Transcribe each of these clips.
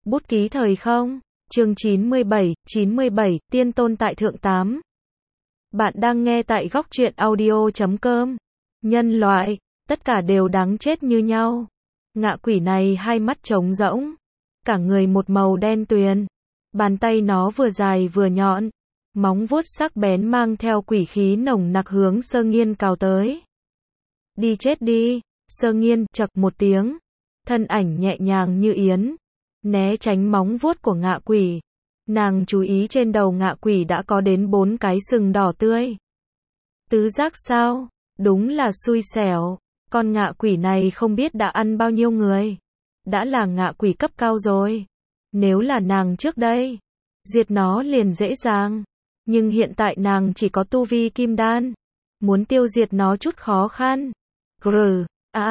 Bút ký thời không, chương 97, Tiên Tôn tại Thượng 8. Bạn đang nghe tại góc truyện audio.com. Nhân loại, tất cả đều đáng chết như nhau. Ngạ quỷ này hai mắt trống rỗng, cả người một màu đen tuyền. Bàn tay nó vừa dài vừa nhọn, móng vuốt sắc bén mang theo quỷ khí nồng nặc hướng Sơ Nghiên cào tới. Đi chết đi, Sơ Nghiên chậc một tiếng, thân ảnh nhẹ nhàng như yến, né tránh móng vuốt của ngạ quỷ. Nàng chú ý trên đầu ngạ quỷ đã có đến 4 cái sừng đỏ tươi. Tứ giác sao? Đúng là xui xẻo. Con ngạ quỷ này không biết đã ăn bao nhiêu người. Đã là ngạ quỷ cấp cao rồi. Nếu là nàng trước đây, diệt nó liền dễ dàng. Nhưng hiện tại nàng chỉ có tu vi kim đan. Muốn tiêu diệt nó chút khó khăn. Grr,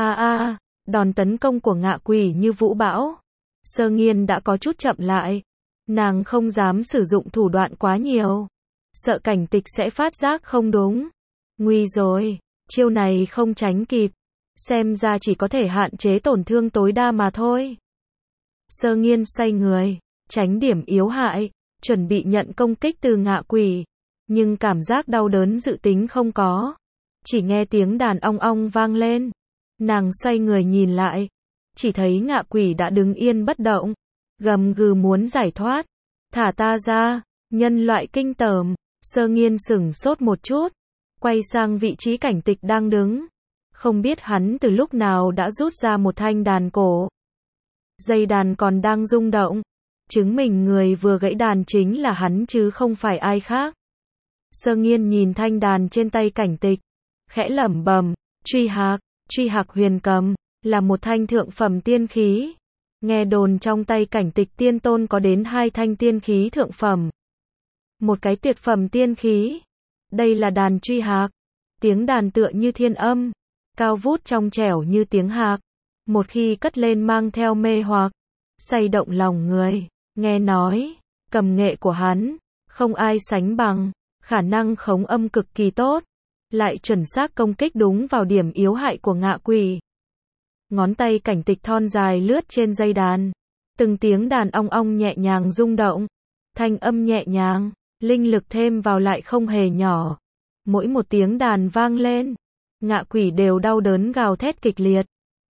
đòn tấn công của ngạ quỷ như vũ bão. Sơ Nghiên đã có chút chậm lại. Nàng không dám sử dụng thủ đoạn quá nhiều. Sợ Cảnh Tịch sẽ phát giác không đúng. Nguy rồi, chiêu này không tránh kịp. Xem ra chỉ có thể hạn chế tổn thương tối đa mà thôi. Sơ Nghiên xoay người, tránh điểm yếu hại, chuẩn bị nhận công kích từ ngạ quỷ. Nhưng cảm giác đau đớn dự tính không có. Chỉ nghe tiếng đàn ong ong vang lên. Nàng xoay người nhìn lại. Chỉ thấy ngạ quỷ đã đứng yên bất động. Gầm gừ muốn giải thoát. Thả ta ra, nhân loại kinh tởm. Sơ Nghiên sửng sốt một chút. Quay sang vị trí Cảnh Tịch đang đứng. Không biết hắn từ lúc nào đã rút ra một thanh đàn cổ. Dây đàn còn đang rung động. Chứng minh người vừa gãy đàn chính là hắn chứ không phải ai khác. Sơ Nghiên nhìn thanh đàn trên tay Cảnh Tịch. Khẽ lẩm bẩm, truy hạc huyền cầm, là một thanh thượng phẩm tiên khí. Nghe đồn trong tay Cảnh Tịch Tiên Tôn có đến 2 thanh tiên khí thượng phẩm. Một cái tuyệt phẩm tiên khí. Đây là đàn truy hạc. Tiếng đàn tựa như thiên âm. Cao vút trong trẻo như tiếng hạc. Một khi cất lên mang theo mê hoặc. Say động lòng người. Nghe nói, cầm nghệ của hắn, không ai sánh bằng. Khả năng khống âm cực kỳ tốt. Lại chuẩn xác công kích đúng vào điểm yếu hại của ngạ quỷ. Ngón tay Cảnh Tịch thon dài lướt trên dây đàn. Từng tiếng đàn ong ong nhẹ nhàng rung động. Thanh âm nhẹ nhàng, linh lực thêm vào lại không hề nhỏ. Mỗi một tiếng đàn vang lên, ngạ quỷ đều đau đớn gào thét kịch liệt.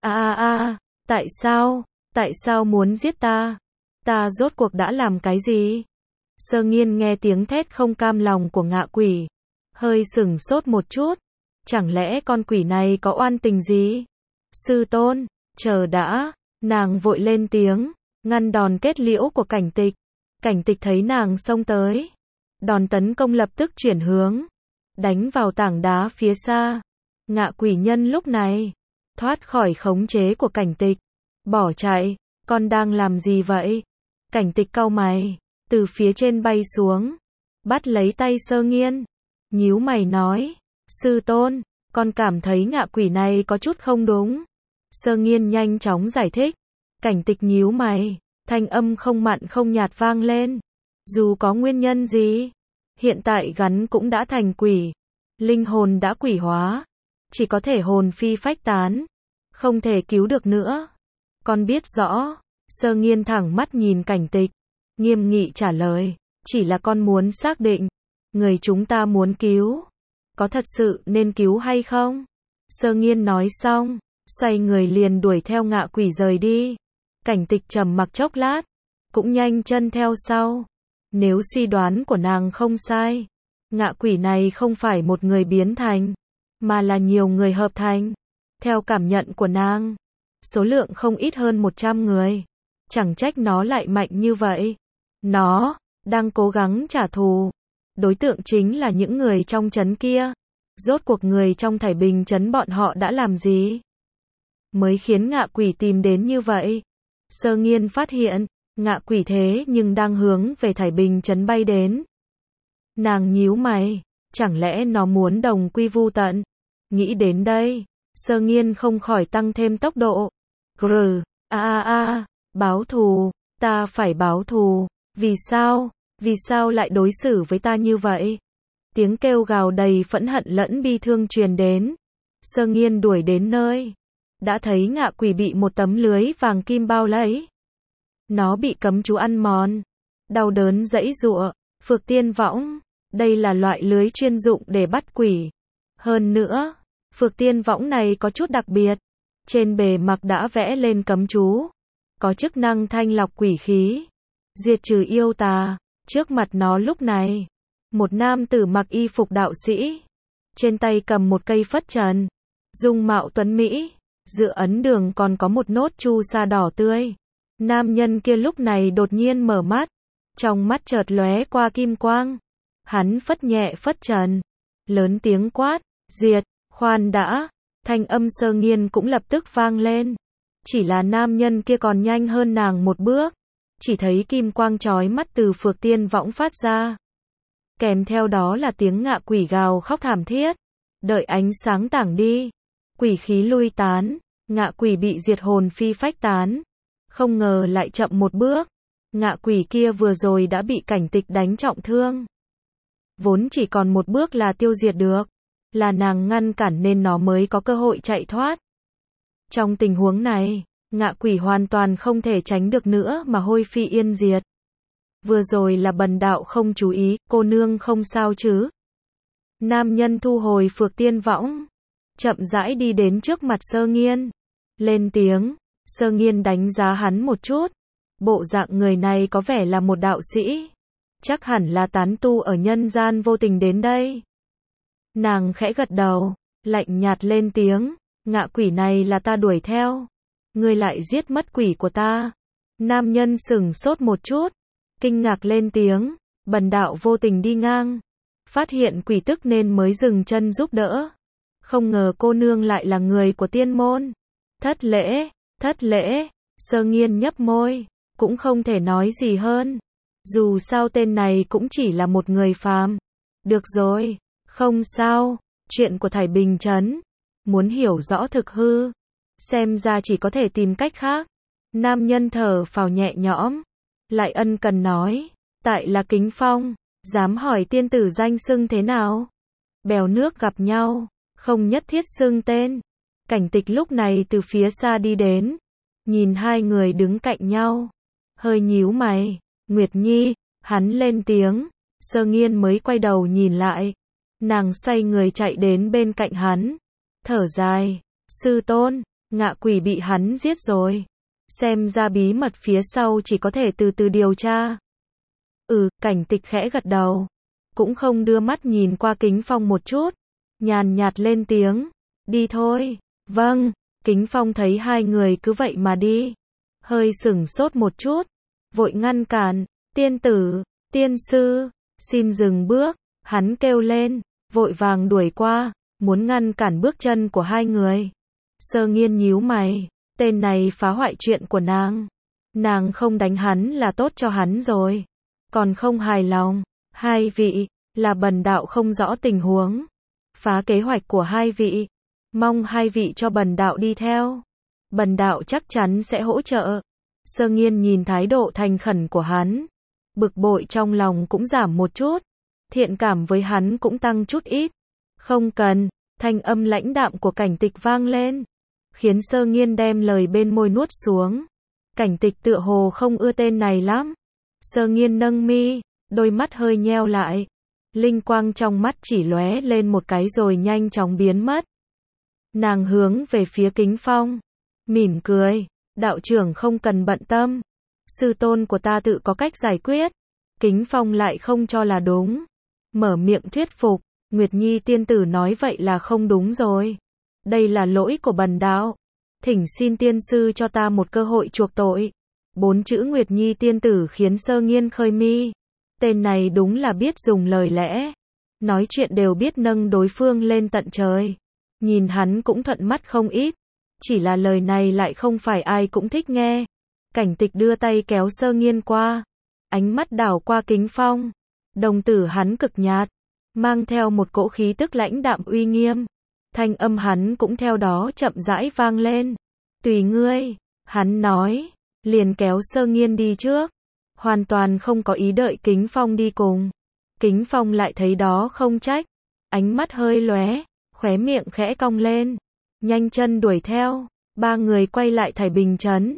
Tại sao muốn giết ta? Ta rốt cuộc đã làm cái gì? Sơ Nghiên nghe tiếng thét không cam lòng của ngạ quỷ. Hơi sửng sốt một chút. Chẳng lẽ con quỷ này có oan tình gì? Sư tôn, chờ đã. Nàng vội lên tiếng, ngăn đòn kết liễu của Cảnh Tịch. Cảnh Tịch thấy nàng xông tới. Đòn tấn công lập tức chuyển hướng. Đánh vào tảng đá phía xa. Ngạ quỷ nhân lúc này thoát khỏi khống chế của Cảnh Tịch. Bỏ chạy, con đang làm gì vậy? Cảnh Tịch cau mày, từ phía trên bay xuống. Bắt lấy tay Sơ Nghiên. Nhíu mày nói, sư tôn, con cảm thấy ngạ quỷ này có chút không đúng. Sơ Nghiên nhanh chóng giải thích. Cảnh Tịch nhíu mày, thanh âm không mặn không nhạt vang lên. Dù có nguyên nhân gì, hiện tại gắn cũng đã thành quỷ. Linh hồn đã quỷ hóa. Chỉ có thể hồn phi phách tán. Không thể cứu được nữa. Con biết rõ. Sơ Nghiên thẳng mắt nhìn Cảnh Tịch. Nghiêm nghị trả lời. Chỉ là con muốn xác định. Người chúng ta muốn cứu. Có thật sự nên cứu hay không? Sơ Nghiên nói xong. Xoay người liền đuổi theo ngạ quỷ rời đi. Cảnh Tịch trầm mặc chốc lát. Cũng nhanh chân theo sau. Nếu suy đoán của nàng không sai. Ngạ quỷ này không phải một người biến thành. Mà là nhiều người hợp thành. Theo cảm nhận của nàng. Số lượng không ít hơn 100 người. Chẳng trách nó lại mạnh như vậy. Nó đang cố gắng trả thù. Đối tượng chính là những người trong trấn kia. Rốt cuộc người trong Thải Bình trấn bọn họ đã làm gì? Mới khiến ngạ quỷ tìm đến như vậy. Sơ Nghiên phát hiện, ngạ quỷ thế nhưng đang hướng về Thải Bình trấn bay đến. Nàng nhíu mày, chẳng lẽ nó muốn đồng quy vu tận? Nghĩ đến đây, Sơ Nghiên không khỏi tăng thêm tốc độ. Grr, báo thù, ta phải báo thù. Vì sao? Vì sao lại đối xử với ta như vậy? Tiếng kêu gào đầy phẫn hận lẫn bi thương truyền đến. Sơ Nghiên đuổi đến nơi. Đã thấy ngạ quỷ bị một tấm lưới vàng kim bao lấy. Nó bị cấm chú ăn mòn. Đau đớn giãy giụa. Phược tiên võng. Đây là loại lưới chuyên dụng để bắt quỷ. Hơn nữa, phược tiên võng này có chút đặc biệt. Trên bề mặt đã vẽ lên cấm chú. Có chức năng thanh lọc quỷ khí, diệt trừ yêu tà. Trước mặt nó lúc này, một nam tử mặc y phục đạo sĩ, trên tay cầm một cây phất trần, dung mạo tuấn mỹ, giữa ấn đường còn có một nốt chu sa đỏ tươi. Nam nhân kia lúc này đột nhiên mở mắt, trong mắt chợt lóe qua kim quang. Hắn phất nhẹ phất trần, lớn tiếng quát, diệt, khoan đã. Thanh âm Sơ Nghiên cũng lập tức vang lên. Chỉ là nam nhân kia còn nhanh hơn nàng một bước. Chỉ thấy kim quang chói mắt từ phược tiên võng phát ra. Kèm theo đó là tiếng ngạ quỷ gào khóc thảm thiết. Đợi ánh sáng tảng đi, quỷ khí lui tán, ngạ quỷ bị diệt hồn phi phách tán. Không ngờ lại chậm một bước. Ngạ quỷ kia vừa rồi đã bị Cảnh Tịch đánh trọng thương. Vốn chỉ còn một bước là tiêu diệt được. Là nàng ngăn cản nên nó mới có cơ hội chạy thoát. Trong tình huống này, ngạ quỷ hoàn toàn không thể tránh được nữa mà hôi phi yên diệt. Vừa rồi là bần đạo không chú ý, cô nương không sao chứ? Nam nhân thu hồi phược tiên võng, chậm rãi đi đến trước mặt Sơ Nghiên, lên tiếng. Sơ Nghiên đánh giá hắn một chút. Bộ dạng người này có vẻ là một đạo sĩ, chắc hẳn là tán tu ở nhân gian vô tình đến đây. Nàng khẽ gật đầu, lạnh nhạt lên tiếng, ngạ quỷ này là ta đuổi theo, ngươi lại giết mất quỷ của ta. Nam nhân sửng sốt một chút, kinh ngạc lên tiếng, bần đạo vô tình đi ngang, phát hiện quỷ tức nên mới dừng chân giúp đỡ. Không ngờ cô nương lại là người của tiên môn. Thất lễ, thất lễ. Sơ Nghiên nhấp môi, cũng không thể nói gì hơn. Dù sao tên này cũng chỉ là một người phàm. Được rồi, không sao, chuyện của Thải Bình Trấn, muốn hiểu rõ thực hư, xem ra chỉ có thể tìm cách khác. Nam nhân thở phào nhẹ nhõm, lại ân cần nói, tại là Kính Phong, dám hỏi tiên tử danh xưng thế nào? Bèo nước gặp nhau, không nhất thiết xưng tên. Cảnh Tịch lúc này từ phía xa đi đến, nhìn hai người đứng cạnh nhau, hơi nhíu mày. Nguyệt Nhi, hắn lên tiếng. Sơ Nghiên mới quay đầu nhìn lại. Nàng xoay người chạy đến bên cạnh hắn, thở dài, sư tôn, ngạ quỷ bị hắn giết rồi. Xem ra bí mật phía sau chỉ có thể từ từ điều tra. Cảnh Tịch khẽ gật đầu, cũng không đưa mắt nhìn qua Kính Phong một chút, nhàn nhạt lên tiếng, đi thôi. Vâng. Kính Phong thấy hai người cứ vậy mà đi, hơi sửng sốt một chút, vội ngăn cản, tiên tử, tiên sư, xin dừng bước. Hắn kêu lên, vội vàng đuổi qua, muốn ngăn cản bước chân của hai người. Sơ Nghiên nhíu mày, tên này phá hoại chuyện của nàng. Nàng không đánh hắn là tốt cho hắn rồi, còn không hài lòng. Hai vị, là bần đạo không rõ tình huống, phá kế hoạch của hai vị, mong hai vị cho bần đạo đi theo, bần đạo chắc chắn sẽ hỗ trợ. Sơ Nghiên nhìn thái độ thành khẩn của hắn, bực bội trong lòng cũng giảm một chút, thiện cảm với hắn cũng tăng chút ít. Không cần. Thanh âm lãnh đạm của Cảnh Tịch vang lên, khiến Sơ Nghiên đem lời bên môi nuốt xuống. Cảnh Tịch tựa hồ không ưa tên này lắm. Sơ Nghiên nâng mi, đôi mắt hơi nheo lại, linh quang trong mắt chỉ lóe lên một cái rồi nhanh chóng biến mất. Nàng hướng về phía Kính Phong, mỉm cười, đạo trưởng không cần bận tâm, sư tôn của ta tự có cách giải quyết. Kính Phong lại không cho là đúng, mở miệng thuyết phục, Nguyệt Nhi tiên tử nói vậy là không đúng rồi. Đây là lỗi của bần đạo, thỉnh xin tiên sư cho ta một cơ hội chuộc tội. 4 chữ Nguyệt Nhi tiên tử khiến Sơ Nghiên khơi mi. Tên này đúng là biết dùng lời lẽ, nói chuyện đều biết nâng đối phương lên tận trời. Nhìn hắn cũng thuận mắt không ít, chỉ là lời này lại không phải ai cũng thích nghe. Cảnh Tịch đưa tay kéo Sơ Nghiên qua, ánh mắt đảo qua Kính Phong. Đồng tử hắn cực nhạt, mang theo một cỗ khí tức lãnh đạm uy nghiêm. Thanh âm hắn cũng theo đó chậm rãi vang lên. Tùy ngươi, hắn nói, liền kéo Sơ Nghiên đi trước, hoàn toàn không có ý đợi Kính Phong đi cùng. Kính Phong lại thấy đó không trách, ánh mắt hơi lóe, khóe miệng khẽ cong lên, nhanh chân đuổi theo. Ba người quay lại Thải Bình Trấn,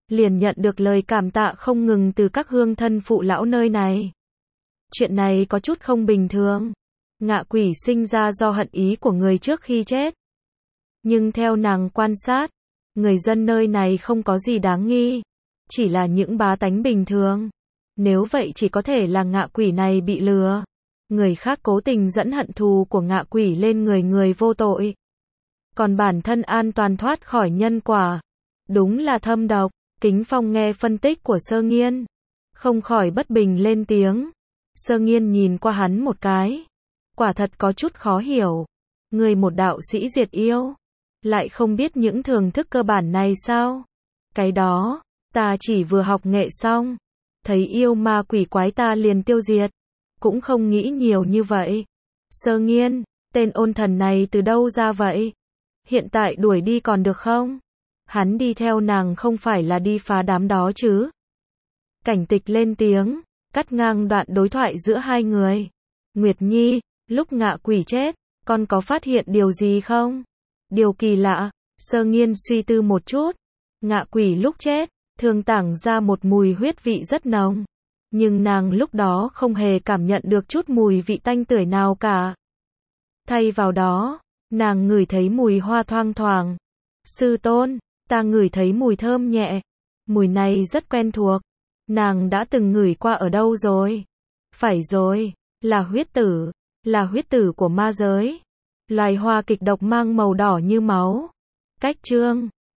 liền nhận được lời cảm tạ không ngừng từ các hương thân phụ lão nơi này. Chuyện này có chút không bình thường. Ngạ quỷ sinh ra do hận ý của người trước khi chết. Nhưng theo nàng quan sát, người dân nơi này không có gì đáng nghi, chỉ là những bá tánh bình thường. Nếu vậy chỉ có thể là ngạ quỷ này bị lừa. Người khác cố tình dẫn hận thù của ngạ quỷ lên người vô tội. Còn bản thân an toàn thoát khỏi nhân quả. Đúng là thâm độc. Kính Phong nghe phân tích của Sơ Nghiên, không khỏi bất bình lên tiếng. Sơ Nghiên nhìn qua hắn một cái. Quả thật có chút khó hiểu. Người một đạo sĩ diệt yêu, lại không biết những thưởng thức cơ bản này sao? Cái đó, ta chỉ vừa học nghệ xong. Thấy yêu ma quỷ quái ta liền tiêu diệt. Cũng không nghĩ nhiều như vậy. Sơ Nghiên, tên ôn thần này từ đâu ra vậy? Hiện tại đuổi đi còn được không? Hắn đi theo nàng không phải là đi phá đám đó chứ? Cảnh Tịch lên tiếng, cắt ngang đoạn đối thoại giữa hai người. Nguyệt Nhi, lúc ngạ quỷ chết, con có phát hiện điều gì không? Điều kỳ lạ. Sơ Nghiên suy tư một chút. Ngạ quỷ lúc chết, thường tản ra một mùi huyết vị rất nồng. Nhưng nàng lúc đó không hề cảm nhận được chút mùi vị tanh tưởi nào cả. Thay vào đó, nàng ngửi thấy mùi hoa thoang thoảng. Sư tôn, ta ngửi thấy mùi thơm nhẹ. Mùi này rất quen thuộc. Nàng đã từng ngửi qua ở đâu rồi? Phải rồi, là huyết tử. Là huyết tử của ma giới. Loài hoa kịch độc mang màu đỏ như máu. Cách chương